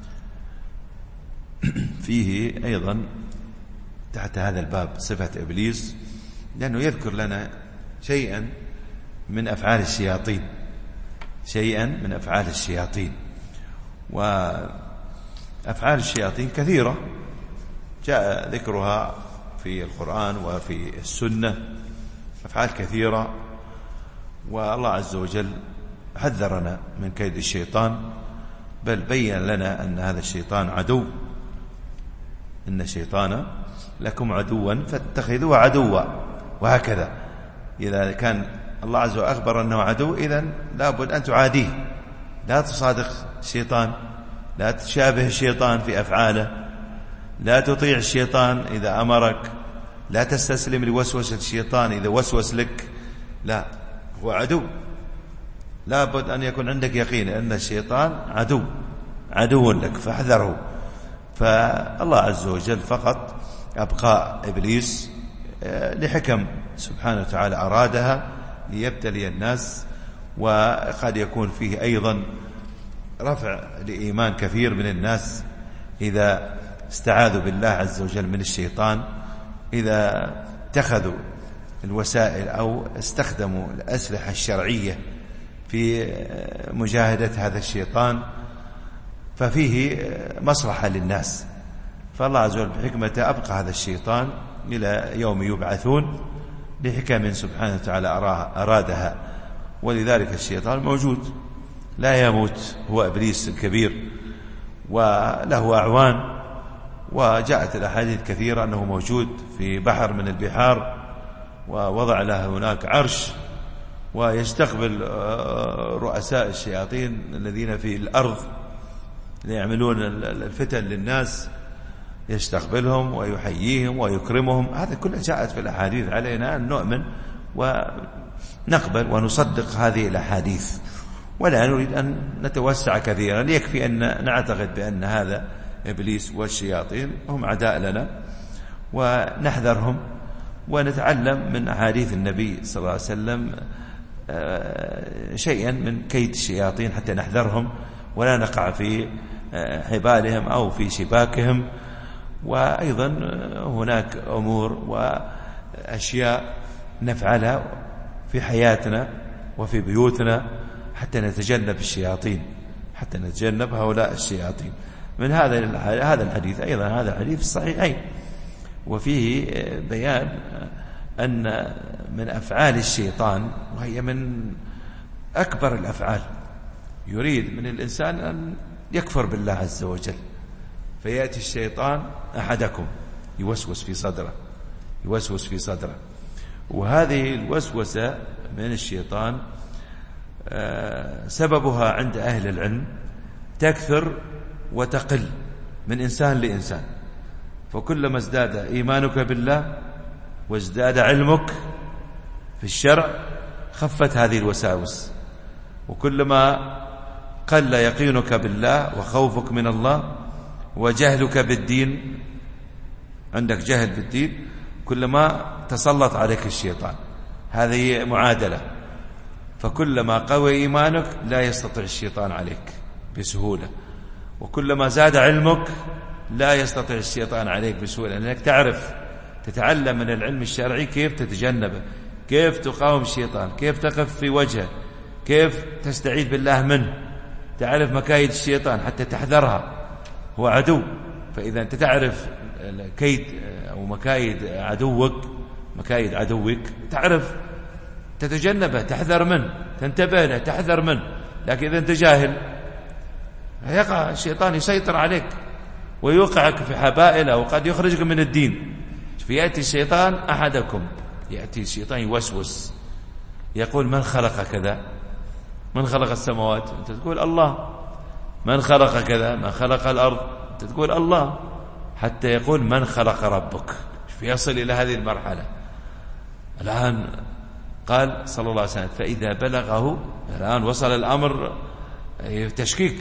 فيه أيضا تحت هذا الباب صفة إبليس، لأنه يذكر لنا شيئا من أفعال الشياطين، شيئا من أفعال الشياطين. وأفعال الشياطين كثيرة جاء ذكرها في القرآن وفي السنة، أفعال كثيرة، والله عز وجل حذرنا من كيد الشيطان، بل بين لنا أن هذا الشيطان عدو، إن الشيطان لكم عدوا فاتخذوه عدوا، وهكذا. إذا كان الله عز وجل أخبر أنه عدو، إذن لابد أن تعاديه، لا تصادق الشيطان، لا تشابه الشيطان في أفعاله، لا تطيع الشيطان إذا أمرك، لا تستسلم لوسوسة الشيطان إذا وسوس لك، لا، هو عدو. لابد أن يكون عندك يقين أن الشيطان عدو، عدو لك، فاحذره. فالله عز وجل فقط أبقى إبليس لحكم سبحانه وتعالى أرادها ليبتلي الناس، وقد يكون فيه أيضا رفع لإيمان كثير من الناس إذا استعاذوا بالله عز وجل من الشيطان، إذا اتخذوا الوسائل أو استخدموا الأسلحة الشرعية في مجاهدة هذا الشيطان، ففيه مصلحة للناس. فالله عز وجل بحكمته أبقى هذا الشيطان إلى يوم يبعثون لحكم سبحانه وتعالى أرادها. ولذلك الشيطان موجود لا يموت، هو إبليس الكبير وله أعوان، وجاءت الأحاديث كثيرة أنه موجود في بحر من البحار، ووضع له هناك عرش، ويستقبل رؤساء الشياطين الذين في الأرض ليعملون الفتن للناس، يستقبلهم ويحييهم ويكرمهم. هذا كله جاءت في الأحاديث، علينا أن نؤمن ونقبل ونصدق هذه الأحاديث، ولا نريد أن نتوسع كثيرا، يكفي أن نعتقد بأن هذا إبليس والشياطين هم أعداء لنا، ونحذرهم ونتعلم من أحاديث النبي صلى الله عليه وسلم شيئا من كيد الشياطين حتى نحذرهم ولا نقع في حبالهم أو في شباكهم. وأيضا هناك أمور وأشياء نفعلها في حياتنا وفي بيوتنا حتى نتجنب الشياطين، حتى نتجنب هؤلاء الشياطين. من هذا هذا الحديث أيضا، هذا الحديث الصحيحين وفيه بيان أن من أفعال الشيطان، وهي من أكبر الأفعال، يريد من الإنسان أن يكفر بالله عز وجل، فيأتي الشيطان أحدكم يوسوس في صدره يوسوس في صدره وهذه الوسوسة من الشيطان سببها عند أهل العلم تكثر وتقل من إنسان لإنسان، فكلما ازداد إيمانك بالله وازداد علمك في الشرع خفت هذه الوساوس، وكلما قل يقينك بالله وخوفك من الله وجهلك بالدين، عندك جهل بالدين، كلما تسلط عليك الشيطان. هذه معادلة، فكلما قوي إيمانك لا يستطيع الشيطان عليك بسهولة، وكلما زاد علمك لا يستطيع الشيطان عليك بسهولة، لأنك تعرف تتعلم من العلم الشرعي كيف تتجنبه، كيف تقاوم الشيطان، كيف تقف في وجهه، كيف تستعيذ بالله منه، تعرف مكايد الشيطان حتى تحذرها، هو عدو. فإذا أنت تعرف كيد أو مكايد عدوك مكايد عدوك تعرف تتجنبه، تحذر منه، تنتبه له، تحذر منه. لكن إذا أنت جاهل يقع الشيطان يسيطر عليك ويوقعك في حبائله، وقد يخرجك من الدين. فيأتي الشيطان أحدكم يأتي الشيطان يوسوس يقول من خلق كذا، من خلق السماوات، أنت تقول الله. من خلق كذا، من خلق الأرض، أنت تقول الله. حتى يقول من خلق ربك، فيصل إلى هذه المرحلة. الآن قال صلى الله عليه وسلم فإذا بلغه، الآن وصل الأمر تشكيك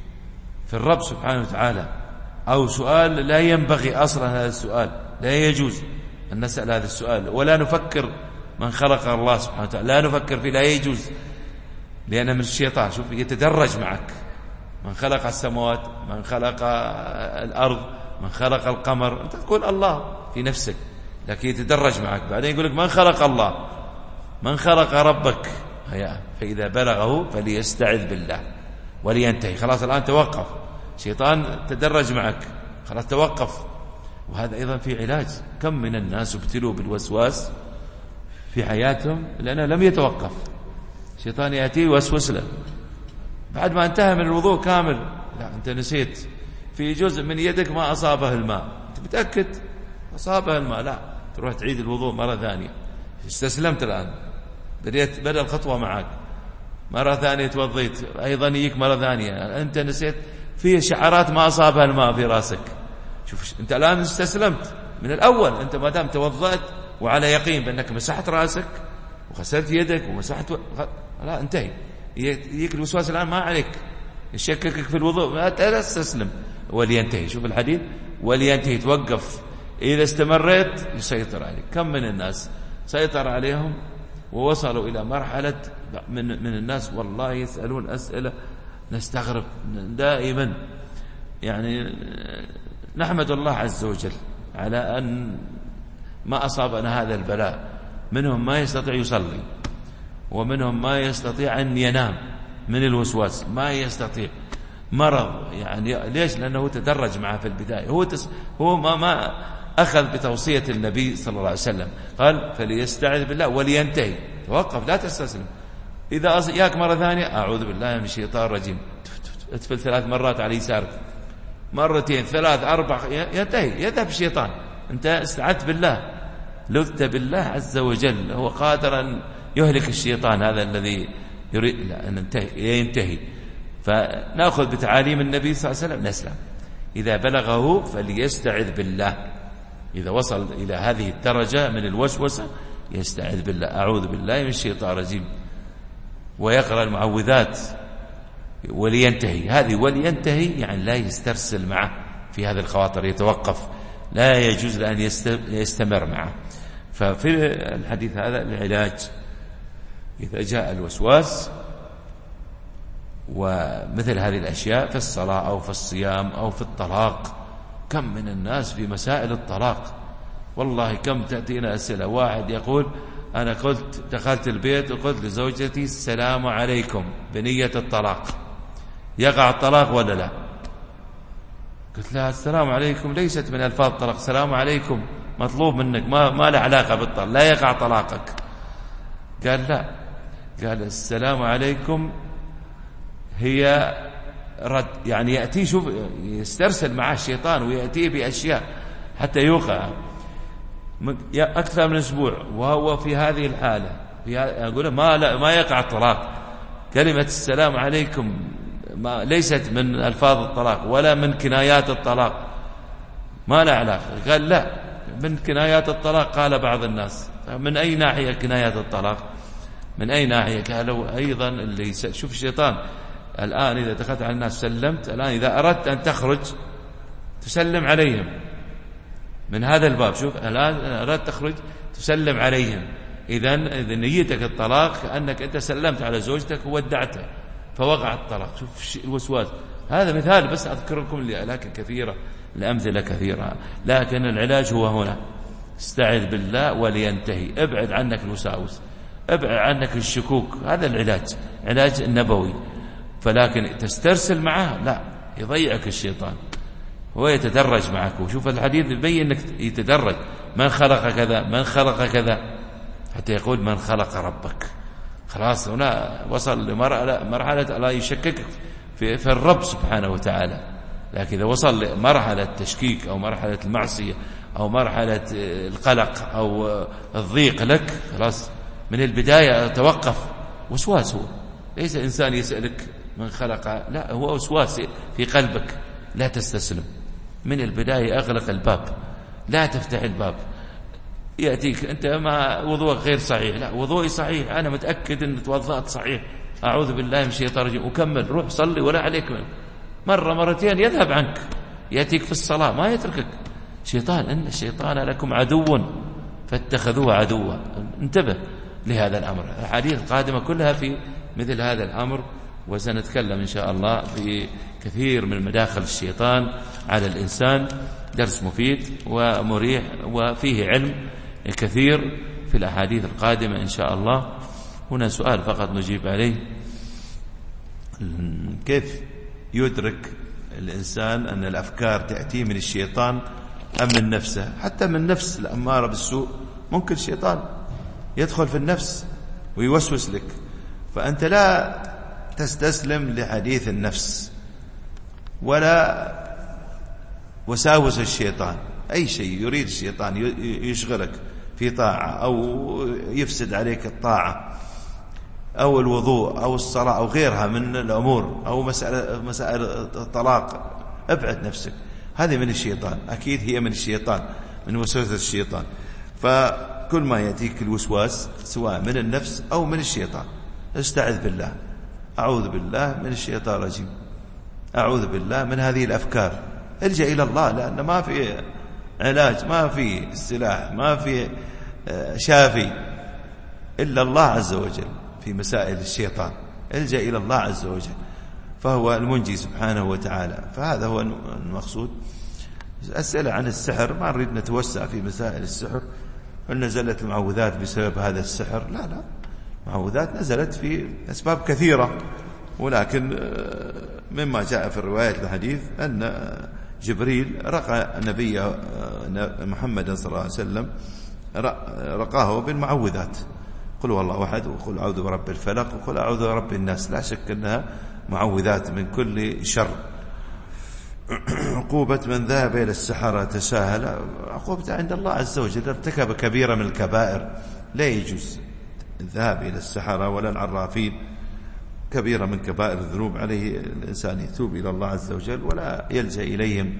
في الرب سبحانه وتعالى، أو سؤال لا ينبغي أصلا هذا السؤال، لا يجوز أن نسأل هذا السؤال، ولا نفكر من خلق الله سبحانه وتعالى، لا نفكر فيه، لا يجوز، لأن من الشيطان. شوف يتدرج معك، من خلق السماوات، من خلق الأرض، من خلق القمر، أنت تقول الله في نفسك، لكن يتدرج معك. بعدين يقول لك من خلق الله، من خلق ربك. فإذا بلغه فليستعذ بالله ولينتهي. خلاص الآن توقف، شيطان تدرج معك، خلاص توقف. وهذا أيضا في علاج. كم من الناس ابتلوا بالوسواس في حياتهم لأنه لم يتوقف، شيطان يأتي وسوس له بعد ما انتهى من الوضوء كامل، لا أنت نسيت في جزء من يدك ما أصابه الماء، أنت متأكد أصابه الماء، لا تروح تعيد الوضوء مرة ثانية. استسلمت الآن، بديت بدأ الخطوة معك، مرة ثانية توضيت، أيضا يجيك مرة ثانية، أنت نسيت في شعرات ما أصابها الماء في رأسك. شوف أنت الآن استسلمت من الأول، أنت ما دام توضأت وعلى يقين بأنك مسحت رأسك وغسلت يدك ومسحت و... لا انتهي. يجيك الوسواس الآن ما عليك، يشككك في الوضوء، لا تستسلم ولينتهي. شوف الحديث ولينتهي، توقف. إذا استمريت يسيطر عليك. كم من الناس سيطر عليهم ووصلوا إلى مرحلة من, من الناس والله يسألون أسئلة نستغرب دائما. يعني نحمد الله عز وجل على أن ما أصابنا هذا البلاء. منهم ما يستطيع يصلي، ومنهم ما يستطيع أن ينام من الوسواس، ما يستطيع، مرض. يعني ليش؟ لأنه تدرج معه في البداية، هو تس هو ما ما أخذ بتوصية النبي صلى الله عليه وسلم، قال فليستعذ بالله ولينتهي. توقف، لا تستسلم. إذا ياك مرة ثانية أعوذ بالله من الشيطان الرجيم، اتفل ثلاث مرات على يسارك، مرتين، ثلاث، أربع، ينتهي، يذهب الشيطان. أنت استعذت بالله، لذت بالله عز وجل، هو قادر أن يهلك الشيطان هذا الذي يريد لا أن ينتهي, ينتهي. فنأخذ بتعاليم النبي صلى الله عليه وسلم نسلم. إذا بلغه فليستعذ بالله، إذا وصل إلى هذه الدرجة من الوسوسة يستعذ بالله، أعوذ بالله من الشيطان الرجيم، ويقرأ المعوذات ولينتهي. هذه ولينتهي يعني لا يسترسل معه في هذه الخواطر، يتوقف، لا يجوز لأن يستمر معه. ففي الحديث هذا العلاج إذا جاء الوسواس ومثل هذه الأشياء في الصلاة أو في الصيام أو في الطلاق. كم من الناس في مسائل الطلاق، والله كم تأتينا أسئلة. واحد يقول أنا قلت دخلت البيت وقلت لزوجتي السلام عليكم بنية الطلاق، يقع الطلاق ولا لا؟ قلت لها السلام عليكم ليست من ألفاظ الطلاق، السلام عليكم مطلوب منك، ما, ما له علاقة بالطلاق، لا يقع طلاقك. قال لا، قال السلام عليكم هي رد، يعني يأتي، شوف يسترسل معه الشيطان ويأتي بأشياء حتى يوقع أكثر من أسبوع وهو في هذه الحالة، في أقول ما لا ما يقع الطلاق. كلمة السلام عليكم ما ليست من ألفاظ الطلاق ولا من كنايات الطلاق، ما لا علاقة. قال لا، من كنايات الطلاق. قال بعض الناس من أي ناحية كنايات الطلاق؟ من أي ناحية؟ قالوا أيضا اللي شوف الشيطان الآن إذا دخلت على الناس سلمت، الآن إذا أردت أن تخرج تسلم عليهم من هذا الباب. شوف الآن أردت تخرج تسلم عليهم، إذن إذا نيتك الطلاق كأنك أنت سلمت على زوجتك وودعتها فوقع الطلاق. شوف الوسواس. هذا مثال بس أذكر لكم لكن كثيرة، الأمثلة كثيرة، لكن العلاج هو هنا. استعذ بالله ولينتهي، ابعد عنك الوساوس، ابعد عنك الشكوك، هذا العلاج، علاج النبوي. فلكن تسترسل معه لا، يضيعك الشيطان، هو يتدرج معك. وشوف الحديث يبين انك يتدرج، من خلق كذا من خلق كذا، حتى يقول من خلق ربك. خلاص هنا وصل لمرحلة مرحلة لا يشكك في, في الرب سبحانه وتعالى. لكن إذا وصل لمرحلة التشكيك أو مرحلة المعصية أو مرحلة القلق أو الضيق لك، خلاص من البداية توقف. وسواس، هو ليس إنسان يسألك من خلق، لا، هو وسواس في قلبك. لا تستسلم من البداية، أغلق الباب، لا تفتح الباب. يأتيك أنت مع وضوءك غير صحيح، لا وضوئي صحيح، أنا متأكد أن توضأت صحيح، أعوذ بالله من الشيطان الرجيم، وكمل، روح صلي ولا عليك منه. مرة مرتين يذهب عنك، يأتيك في الصلاة ما يتركك. شيطان، إن الشيطان لكم عدو فاتخذوه عدوا. انتبه لهذا الأمر. الحديث القادمة كلها في مثل هذا الأمر، وسنتكلم إن شاء الله في كثير من مداخل الشيطان على الإنسان. درس مفيد ومريح وفيه علم كثير في الأحاديث القادمة إن شاء الله. هنا سؤال فقط نجيب عليه: كيف يدرك الإنسان أن الأفكار تأتي من الشيطان أم من نفسه؟ حتى من نفس الأمارة بالسوء ممكن الشيطان يدخل في النفس ويوسوس لك، فأنت لا تستسلم لحديث النفس ولا وساوس الشيطان. أي شيء يريد الشيطان يشغلك في طاعة أو يفسد عليك الطاعة أو الوضوء أو الصلاة أو غيرها من الأمور أو مسألة, مسائل الطلاق، ابعد نفسك، هذه من الشيطان، أكيد هي من الشيطان، من وسوسة الشيطان. فكل ما يأتيك الوسواس سواء من النفس أو من الشيطان، استعذ بالله، أعوذ بالله من الشيطان الرجيم، أعوذ بالله من هذه الأفكار، الجأ إلى الله، لأن ما في علاج، ما في سلاح، ما في شافي إلا الله عز وجل في مسائل الشيطان. الجأ إلى الله عز وجل، فهو المنجي سبحانه وتعالى. فهذا هو المقصود. أسئلة عن السحر ما نريد نتوسع في مسائل السحر، هل نزلت المعوذات بسبب هذا السحر؟ لا لا، معوذات نزلت في أسباب كثيرة، ولكن مما جاء في الرواية الحديث أن جبريل رقى النبي محمد صلى الله عليه وسلم، رقاه بالمعوذات، قل هو الله أحد، وقل أعوذ برب الفلق، وقل أعوذ برب الناس. لا شك أنها معوذات من كل شر. عقوبة من ذهب إلى السحرة تساهل، عقوبة عند الله عز وجل، ارتكب كبيرة من الكبائر، لا يجوز الذهاب إلى السحرة ولا العرافين، كبيرة من كبائر الذنوب، عليه الإنسان يتوب إلى الله عز وجل ولا يلجأ إليهم.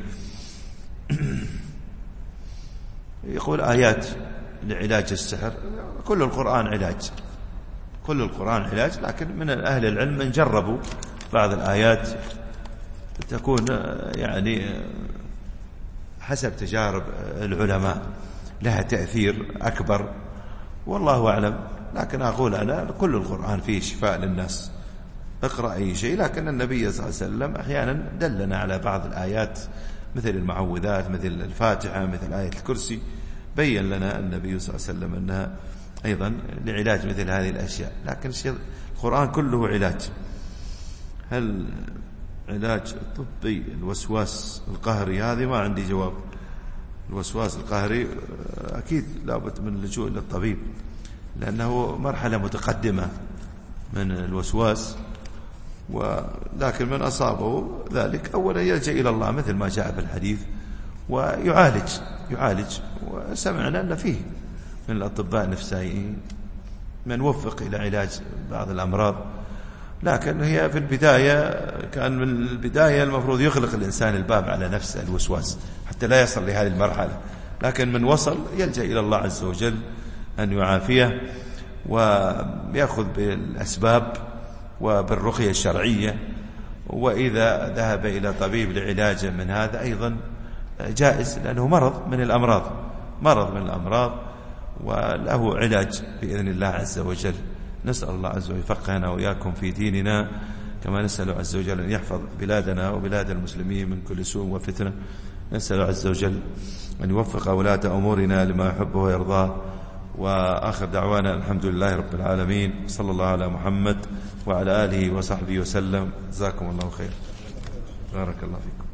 يقول آيات لعلاج السحر، كل القرآن علاج، كل القرآن علاج، لكن من أهل العلم من جربوا بعض الآيات تكون يعني حسب تجارب العلماء لها تأثير أكبر، والله أعلم. لكن أقول أنا كل القرآن فيه شفاء للناس، اقرأ أي شيء. لكن النبي صلى الله عليه وسلم أحيانا دلنا على بعض الآيات مثل المعوذات، مثل الفاتحة، مثل آية الكرسي، بيّن لنا النبي صلى الله عليه وسلم أنها أيضا لعلاج مثل هذه الأشياء. لكن القرآن كله علاج. هل علاج طبي الوسواس القهري؟ هذه ما عندي جواب. الوسواس القهري أكيد لابد من اللجوء إلى الطبيب، لأنه مرحلة متقدمة من الوسواس. ولكن من أصابه ذلك أولا يلجأ إلى الله مثل ما جاء في الحديث ويعالج يعالج وسمعنا أن فيه من الأطباء النفسائيين من وفق إلى علاج بعض الأمراض، لكن هي في البداية كان من البداية المفروض يغلق الإنسان الباب على نفسه الوسواس حتى لا يصل لهذه المرحلة، لكن من وصل يلجأ إلى الله عز وجل أن يعافيه ويأخذ بالأسباب وبالرقية الشرعية، وإذا ذهب إلى طبيب لعلاجه من هذا أيضا جائز، لأنه مرض من الأمراض مرض من الأمراض وله علاج بإذن الله عز وجل. نسأل الله عز وجل يفقهنا وإياكم في ديننا، كما نسأل عز وجل أن يحفظ بلادنا وبلاد المسلمين من كل سوء وفتنة. نسأل عز وجل أن يوفق ولاة أمورنا لما يحبه ويرضاه. وآخر دعوانا الحمد لله رب العالمين، صلى الله على محمد وعلى آله وصحبه وسلم. جزاكم الله خير، بارك الله فيكم.